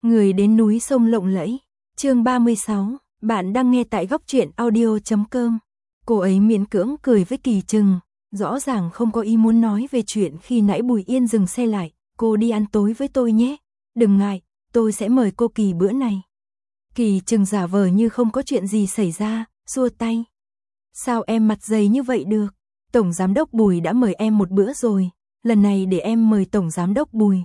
Người đến núi sông lộng lẫy. Chương 36, bạn đang nghe tại góc truyện audio.com. Cô ấy miễn cưỡng cười với Kỳ Trừng, rõ ràng không có ý muốn nói về chuyện khi nãy Bùi Yên dừng xe lại. Cô đi ăn tối với tôi nhé. Đừng ngại, tôi sẽ mời cô Kỳ bữa này. Kỳ Trừng giả vờ như không có chuyện gì xảy ra, xua tay. Sao em mặt dày như vậy được? Tổng giám đốc Bùi đã mời em một bữa rồi, lần này để em mời tổng giám đốc Bùi.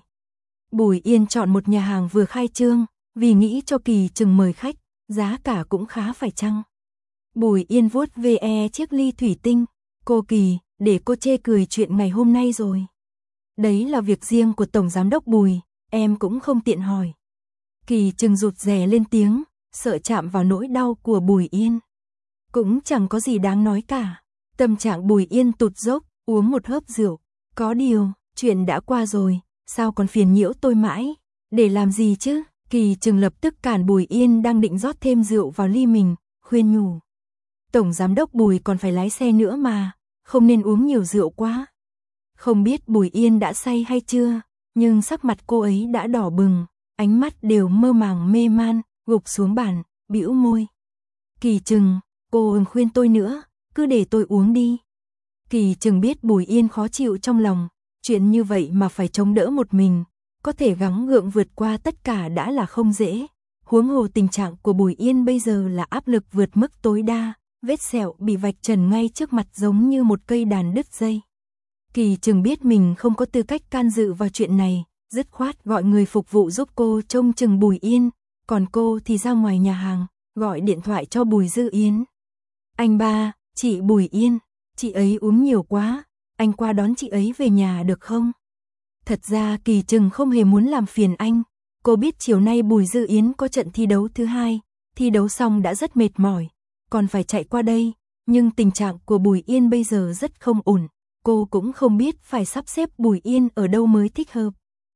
Bùi Yên chọn một nhà hàng vừa khai trương, vì nghĩ cho Kỳ Trừng mời khách, giá cả cũng khá phải chăng. Bùi Yên vuốt ve chiếc ly thủy tinh. Cô Kỳ, để cô chê cười chuyện ngày hôm nay rồi. Đấy là việc riêng của tổng giám đốc Bùi, em cũng không tiện hỏi. Kỳ Trừng rụt rè lên tiếng, sợ chạm vào nỗi đau của Bùi Yên. Cũng chẳng có gì đáng nói cả. Tâm trạng Bùi Yên tụt dốc, uống một hớp rượu. Có điều, chuyện đã qua rồi, sao còn phiền nhiễu tôi mãi? Để làm gì chứ? Kỳ Trừng lập tức cản Bùi Yên đang định rót thêm rượu vào ly mình, khuyên nhủ. Tổng giám đốc Bùi còn phải lái xe nữa mà, không nên uống nhiều rượu quá. Không biết Bùi Yên đã say hay chưa, nhưng sắc mặt cô ấy đã đỏ bừng, ánh mắt đều mơ màng mê man, gục xuống bàn, bĩu môi. Kỳ Trừng, cô khuyên tôi nữa, cứ để tôi uống đi. Kỳ Trừng biết Bùi Yên khó chịu trong lòng, chuyện như vậy mà phải chống đỡ một mình, có thể gắng gượng vượt qua tất cả đã là không dễ. Huống hồ tình trạng của Bùi Yên bây giờ là áp lực vượt mức tối đa, vết sẹo bị vạch trần ngay trước mặt giống như một cây đàn đứt dây. Kỳ Trừng biết mình không có tư cách can dự vào chuyện này, dứt khoát gọi người phục vụ giúp cô trông chừng Bùi Yên, còn cô thì ra ngoài nhà hàng, gọi điện thoại cho Bùi Dư Yến. Anh ba, chị Bùi Yên, chị ấy uống nhiều quá, anh qua đón chị ấy về nhà được không? Thật ra Kỳ Trừng không hề muốn làm phiền anh, cô biết chiều nay Bùi Dư Yến có trận thi đấu thứ hai, thi đấu xong đã rất mệt mỏi, còn phải chạy qua đây, nhưng tình trạng của Bùi Yên bây giờ rất không ổn, cô cũng không biết phải sắp xếp Bùi Yên ở đâu mới thích hợp.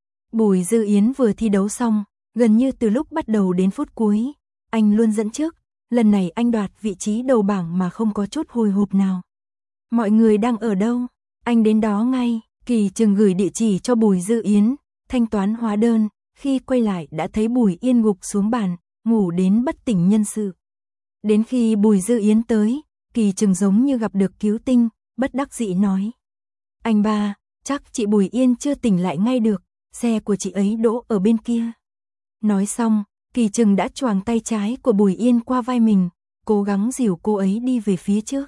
Bùi Dư Yến vừa thi đấu xong, gần như từ lúc bắt đầu đến phút cuối, anh luôn dẫn trước, lần này anh đoạt vị trí đầu bảng mà không có chút hồi hộp nào. Mọi người đang ở đâu? Anh đến đó ngay. Kỳ Trừng gửi địa chỉ cho Bùi Dư Yến, thanh toán hóa đơn, khi quay lại đã thấy Bùi Yên gục xuống bàn, ngủ đến bất tỉnh nhân sự. Đến khi Bùi Dư Yến tới, Kỳ Trừng giống như gặp được cứu tinh, bất đắc dĩ nói. Anh ba, chắc chị Bùi Yên chưa tỉnh lại ngay được, xe của chị ấy đỗ ở bên kia. Nói xong, Kỳ Trừng đã choàng tay trái của Bùi Yên qua vai mình, cố gắng dìu cô ấy đi về phía trước.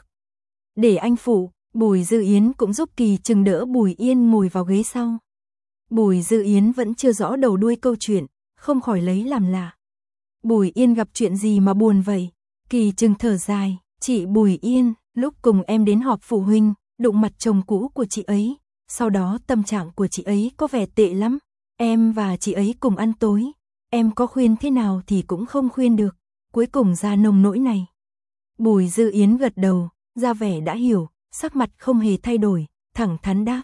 Để anh phụ. Bùi Dư Yến cũng giúp Kỳ Trừng đỡ Bùi Yên ngồi vào ghế sau. Bùi Dư Yến vẫn chưa rõ đầu đuôi câu chuyện, không khỏi lấy làm lạ. Bùi Yên gặp chuyện gì mà buồn vậy? Kỳ Trừng thở dài, chị Bùi Yên, lúc cùng em đến họp phụ huynh, đụng mặt chồng cũ của chị ấy, sau đó tâm trạng của chị ấy có vẻ tệ lắm, em và chị ấy cùng ăn tối, em có khuyên thế nào thì cũng không khuyên được, cuối cùng ra nông nỗi này. Bùi Dư Yến gật đầu, ra vẻ đã hiểu. Sắc mặt không hề thay đổi, thẳng thắn đáp.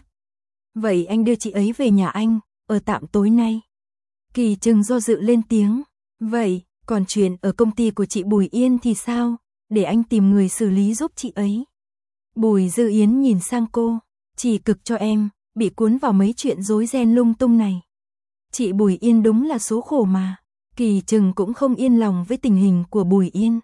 Vậy anh đưa chị ấy về nhà anh, ở tạm tối nay. Kỳ Trừng do dự lên tiếng. Vậy, còn chuyện ở công ty của chị Bùi Yên thì sao? Để anh tìm người xử lý giúp chị ấy. Bùi Dư Yến nhìn sang cô. Chỉ cực cho em, bị cuốn vào mấy chuyện rối ren lung tung này. Chị Bùi Yên đúng là số khổ mà. Kỳ Trừng cũng không yên lòng với tình hình của Bùi Yên.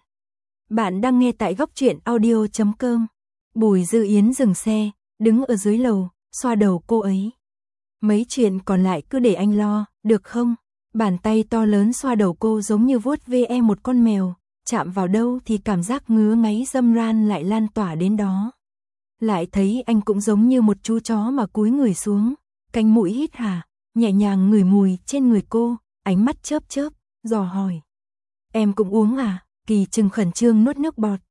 Bạn đang nghe tại góc truyện audio.com. Bùi Dư Yến dừng xe, đứng ở dưới lầu, xoa đầu cô ấy. Mấy chuyện còn lại cứ để anh lo, được không? Bàn tay to lớn xoa đầu cô giống như vuốt ve một con mèo, chạm vào đâu thì cảm giác ngứa ngáy dâm ran lại lan tỏa đến đó. Lại thấy anh cũng giống như một chú chó mà cúi người xuống, cánh mũi hít hà, nhẹ nhàng ngửi mùi trên người cô, ánh mắt chớp chớp, dò hỏi. Em cũng uống à? Kỳ Trừng khẩn trương nuốt nước bọt.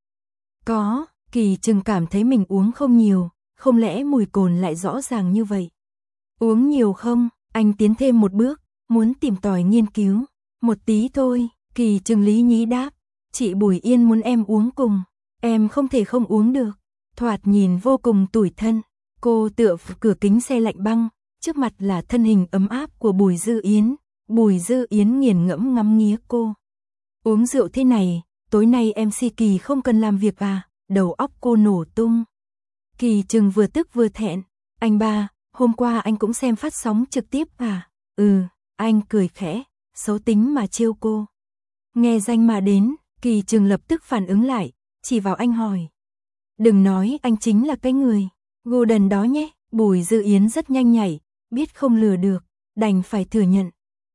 Có. Kỳ Trừng cảm thấy mình uống không nhiều, không lẽ mùi cồn lại rõ ràng như vậy? Uống nhiều không? Anh tiến thêm một bước, muốn tìm tòi nghiên cứu. Một tí thôi, Kỳ Trừng lý nhí đáp. Chị Bùi Yên muốn em uống cùng, em không thể không uống được. Thoạt nhìn vô cùng tủi thân, cô tựa cửa kính xe lạnh băng, trước mặt là thân hình ấm áp của Bùi Dư Yến. Bùi Dư Yến nghiền ngẫm ngắm nghía cô. Uống rượu thế này, tối nay MC Kỳ không cần làm việc à? Đầu óc cô nổ tung. Kỳ Trừng vừa tức vừa thẹn. Anh ba, hôm qua anh cũng xem phát sóng trực tiếp à? Ừ, anh cười khẽ. xấu tính mà trêu cô. Nghe danh mà đến, Kỳ Trừng lập tức phản ứng lại, chỉ vào anh hỏi. Đừng nói anh chính là cái người Gordon đó nhé. Bùi Dư Yến rất nhanh nhảy, biết không lừa được, đành phải thừa nhận.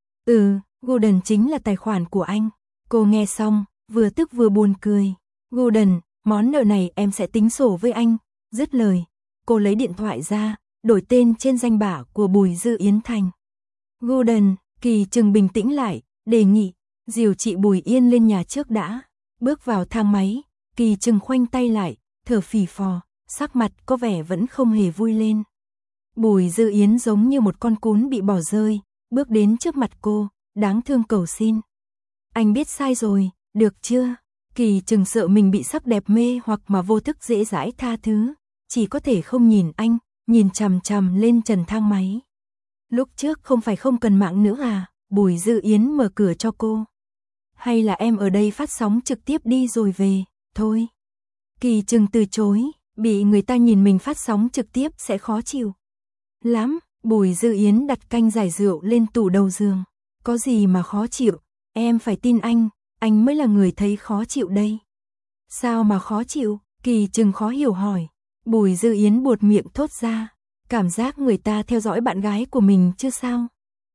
Gordon chính là tài khoản của anh. Cô nghe xong, vừa tức vừa buồn cười. Gordon, món nợ này em sẽ tính sổ với anh. Dứt lời, cô lấy điện thoại ra, đổi tên trên danh bạ của Bùi Dư Yến thành Gordon. Kỳ Trừng bình tĩnh lại, đề nghị, dìu chị Bùi Yên lên nhà trước đã. Bước vào thang máy, Kỳ Trừng khoanh tay lại, thở phì phò, sắc mặt có vẻ vẫn không hề vui lên. Bùi Dư Yến giống như một con cún bị bỏ rơi, bước đến trước mặt cô, đáng thương cầu xin. Anh biết sai rồi, được chưa? Kỳ Trừng sợ mình bị sắc đẹp mê hoặc mà vô thức dễ dãi tha thứ, chỉ có thể không nhìn anh, nhìn chằm chằm lên trần thang máy. Lúc trước không phải không cần mạng nữa à? Bùi Dư Yến mở cửa cho cô. Hay là em ở đây phát sóng trực tiếp đi rồi về, thôi. Kỳ Trừng từ chối, bị người ta nhìn mình phát sóng trực tiếp sẽ khó chịu lắm. Bùi Dư Yến đặt canh giải rượu lên tủ đầu giường. Có gì mà khó chịu, em phải tin anh mới là người thấy khó chịu đây. Sao mà khó chịu? Kỳ Trừng khó hiểu hỏi. Bùi Dư Yến buột miệng thốt ra, cảm giác người ta theo dõi bạn gái của mình chứ sao?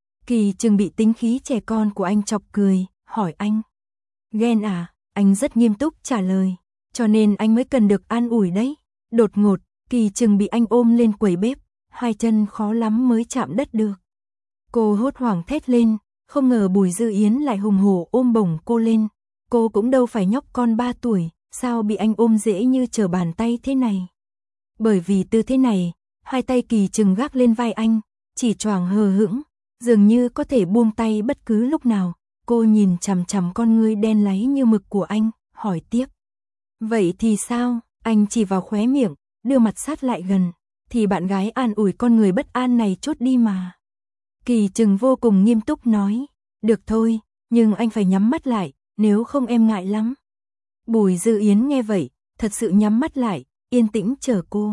Kỳ Trừng bị tính khí trẻ con của anh chọc cười, hỏi anh. Ghen à? Anh rất nghiêm túc trả lời, cho nên anh mới cần được an ủi đấy. Đột ngột, Kỳ Trừng bị anh ôm lên quầy bếp, hai chân khó lắm mới chạm đất được. Cô hốt hoảng thét lên, không ngờ Bùi Dư Yến lại hùng hổ ôm bổng cô lên. Cô cũng đâu phải nhóc con 3 tuổi, sao bị anh ôm dễ như trở bàn tay thế này? Bởi vì tư thế này, hai tay Kỳ Trừng gác lên vai anh, chỉ choàng hờ hững, dường như có thể buông tay bất cứ lúc nào. Cô nhìn chằm chằm con ngươi đen láy như mực của anh, hỏi tiếp. Vậy thì sao? Anh chỉ vào khóe miệng, đưa mặt sát lại gần. Thì bạn gái an ủi con người bất an này chốt đi mà. Kỳ Trừng vô cùng nghiêm túc nói. Được thôi, nhưng anh phải nhắm mắt lại, nếu không em ngại lắm. Bùi Dư Yến nghe vậy, thật sự nhắm mắt lại, yên tĩnh chờ cô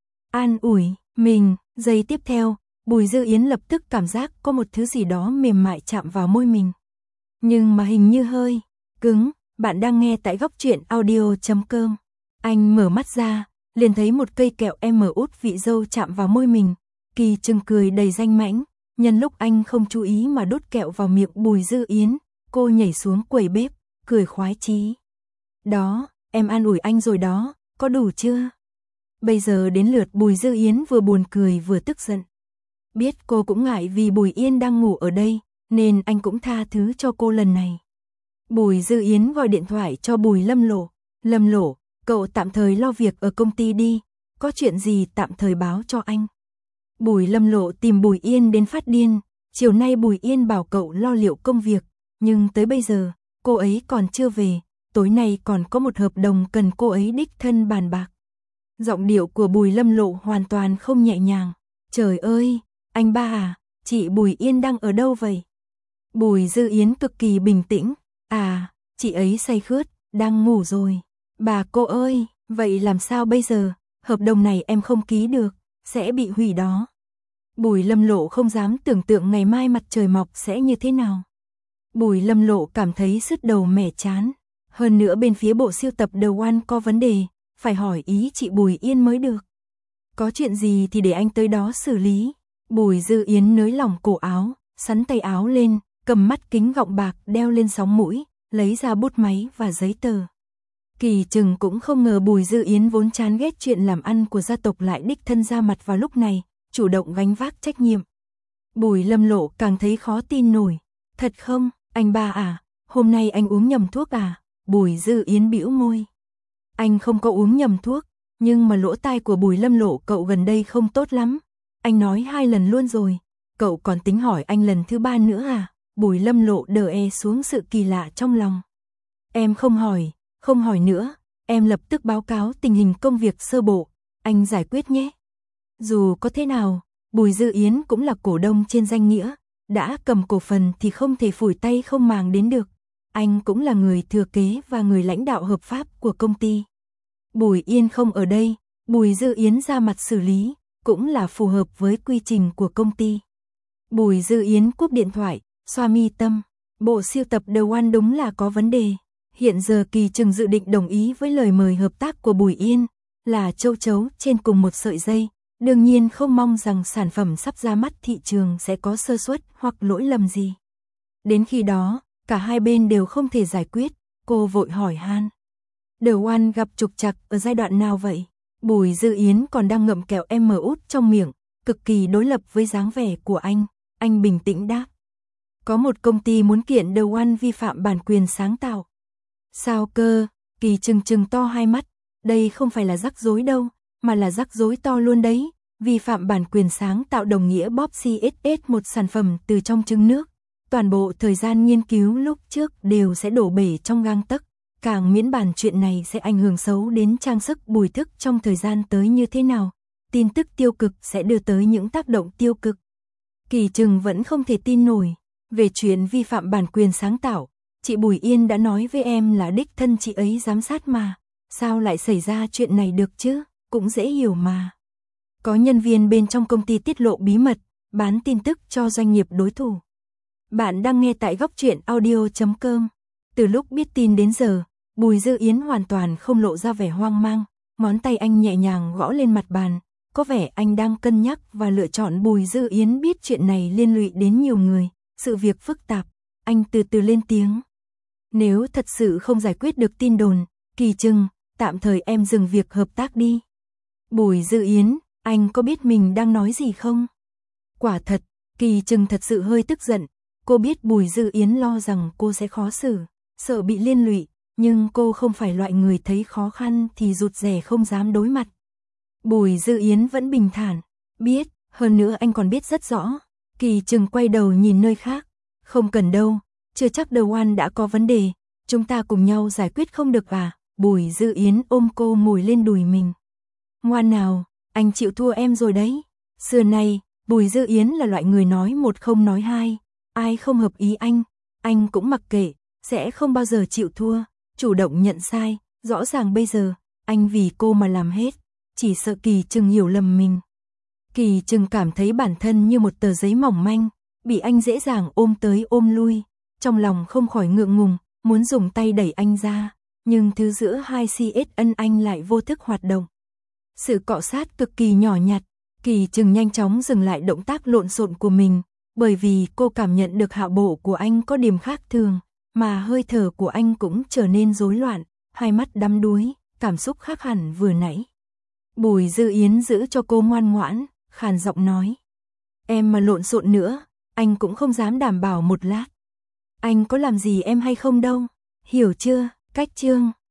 an ủi mình. Giây tiếp theo, Bùi Dư Yến lập tức cảm giác có một thứ gì đó mềm mại chạm vào môi mình. Nhưng mà hình như hơi cứng. Bạn đang nghe tại góc truyện audio.com. Anh mở mắt ra, liền thấy một cây kẹo út vị dâu chạm vào môi mình. Kỳ Trừng cười đầy danh mãnh, nhân lúc anh không chú ý mà đút kẹo vào miệng Bùi Dư Yến, cô nhảy xuống quầy bếp, cười khoái chí. Đó, em an ủi anh rồi đó, có đủ chưa? Bây giờ đến lượt Bùi Dư Yến vừa buồn cười vừa tức giận. Biết cô cũng ngại vì Bùi Yên đang ngủ ở đây, nên anh cũng tha thứ cho cô lần này. Bùi Dư Yến gọi điện thoại cho Bùi Lâm Lộ. Lâm Lộ, cậu tạm thời lo việc ở công ty đi, có chuyện gì tạm thời báo cho anh. Bùi Lâm Lộ tìm Bùi Yên đến phát điên, chiều nay Bùi Yên bảo cậu lo liệu công việc, nhưng tới bây giờ, cô ấy còn chưa về, tối nay còn có một hợp đồng cần cô ấy đích thân bàn bạc. Giọng điệu của Bùi Lâm Lộ hoàn toàn không nhẹ nhàng. Trời ơi, anh ba à, chị Bùi Yên đang ở đâu vậy? Bùi Dư Yến cực kỳ bình tĩnh. À, chị ấy say khướt, đang ngủ rồi. Bà cô ơi, vậy làm sao bây giờ? Hợp đồng này em không ký được, sẽ bị hủy đó. Bùi Lâm Lộ không dám tưởng tượng ngày mai mặt trời mọc sẽ như thế nào. Bùi Lâm Lộ cảm thấy sứt đầu mẻ chán. Hơn nữa bên phía bộ siêu tập The One có vấn đề, phải hỏi ý chị Bùi Yên mới được. Có chuyện gì thì để anh tới đó xử lý. Bùi Dư Yến nới lỏng cổ áo, sắn tay áo lên, cầm mắt kính gọng bạc đeo lên sóng mũi, lấy ra bút máy và giấy tờ. Kỳ Trừng cũng không ngờ Bùi Dư Yến vốn chán ghét chuyện làm ăn của gia tộc lại đích thân ra mặt vào lúc này, chủ động gánh vác trách nhiệm. Bùi Lâm Lộ càng thấy khó tin nổi. Thật không, anh ba à, hôm nay anh uống nhầm thuốc à? Bùi Dư Yến bĩu môi. Anh không có uống nhầm thuốc, nhưng mà lỗ tai của Bùi Lâm Lộ cậu gần đây không tốt lắm. Anh nói 2 lần luôn rồi, cậu còn tính hỏi anh lần thứ 3 nữa à? Bùi Lâm Lộ đờ xuống sự kỳ lạ trong lòng. Em không hỏi nữa, em lập tức báo cáo tình hình công việc sơ bộ, anh giải quyết nhé. Dù có thế nào, Bùi Dư Yến cũng là cổ đông trên danh nghĩa, đã cầm cổ phần thì không thể phủi tay không màng đến được. Anh cũng là người thừa kế và người lãnh đạo hợp pháp của công ty. Bùi Yên không ở đây, Bùi Dư Yến ra mặt xử lý, cũng là phù hợp với quy trình của công ty. Bùi Dư Yến cúp điện thoại, xoa mi tâm, Bộ sưu tập The One đúng là có vấn đề. Hiện giờ Kỳ Trừng dự định đồng ý với lời mời hợp tác của Bùi Yên, là châu chấu trên cùng một sợi dây, đương nhiên không mong rằng sản phẩm sắp ra mắt thị trường sẽ có sơ suất hoặc lỗi lầm gì. Đến khi đó, cả hai bên đều không thể giải quyết, cô vội hỏi han. The One gặp trục trặc ở giai đoạn nào vậy? Bùi Dư Yến còn đang ngậm kẹo út trong miệng, cực kỳ đối lập với dáng vẻ của anh bình tĩnh đáp. Có một công ty muốn kiện The One vi phạm bản quyền sáng tạo. Sao cơ? Kỳ trừng to hai mắt, đây không phải là rắc rối đâu, mà là rắc rối to luôn đấy. Vi phạm bản quyền sáng tạo đồng nghĩa bóp CSS một sản phẩm từ trong trứng nước. Toàn bộ thời gian nghiên cứu lúc trước đều sẽ đổ bể trong gang tấc. Càng miễn bàn chuyện này sẽ ảnh hưởng xấu đến trang sức Bùi Thức trong thời gian tới như thế nào. Tin tức tiêu cực sẽ đưa tới những tác động tiêu cực. Kỳ Trừng vẫn không thể tin nổi. Về chuyện vi phạm bản quyền sáng tạo, chị Bùi Yên đã nói với em là đích thân chị ấy giám sát mà. Sao lại xảy ra chuyện này được chứ? Cũng dễ hiểu mà. Có nhân viên bên trong công ty tiết lộ bí mật, bán tin tức cho doanh nghiệp đối thủ. Bạn đang nghe tại góc truyện audio.com. Từ lúc biết tin đến giờ, Bùi Dư Yến hoàn toàn không lộ ra vẻ hoang mang, ngón tay anh nhẹ nhàng gõ lên mặt bàn, có vẻ anh đang cân nhắc và lựa chọn. Bùi Dư Yến biết chuyện này liên lụy đến nhiều người, sự việc phức tạp, anh từ từ lên tiếng. Nếu thật sự không giải quyết được tin đồn, Kỳ Trừng, tạm thời em dừng việc hợp tác đi. Bùi Dư Yến, anh có biết mình đang nói gì không? Quả thật, Kỳ Trừng thật sự hơi tức giận, cô biết Bùi Dư Yến lo rằng cô sẽ khó xử, sợ bị liên lụy, nhưng cô không phải loại người thấy khó khăn thì rụt rè không dám đối mặt. Bùi Dư Yến vẫn bình thản, biết, hơn nữa anh còn biết rất rõ. Kỳ Trừng quay đầu nhìn nơi khác, không cần đâu, chưa chắc The One đã có vấn đề, chúng ta cùng nhau giải quyết không được à? Bùi Dư Yến ôm cô ngồi lên đùi mình. Ngoan nào, anh chịu thua em rồi đấy. Xưa nay, Bùi Dư Yến là loại người nói một không nói hai, ai không hợp ý anh cũng mặc kệ, sẽ không bao giờ chịu thua, chủ động nhận sai, rõ ràng bây giờ, anh vì cô mà làm hết, chỉ sợ Kỳ Trừng hiểu lầm mình. Kỳ Trừng cảm thấy bản thân như một tờ giấy mỏng manh, bị anh dễ dàng ôm tới ôm lui, trong lòng không khỏi ngượng ngùng, muốn dùng tay đẩy anh ra, nhưng thứ giữa hai CSN anh lại vô thức hoạt động. Sự cọ sát cực kỳ nhỏ nhặt, Kỳ Trừng nhanh chóng dừng lại động tác lộn xộn của mình, bởi vì cô cảm nhận được hạ bộ của anh có điểm khác thường, mà hơi thở của anh cũng trở nên rối loạn, hai mắt đăm đuối, cảm xúc khác hẳn vừa nãy. Bùi Dư Yến giữ cho cô ngoan ngoãn, khàn giọng nói. Em mà lộn xộn nữa, anh cũng không dám đảm bảo một lát. Anh có làm gì em hay không đâu, hiểu chưa? Cách chương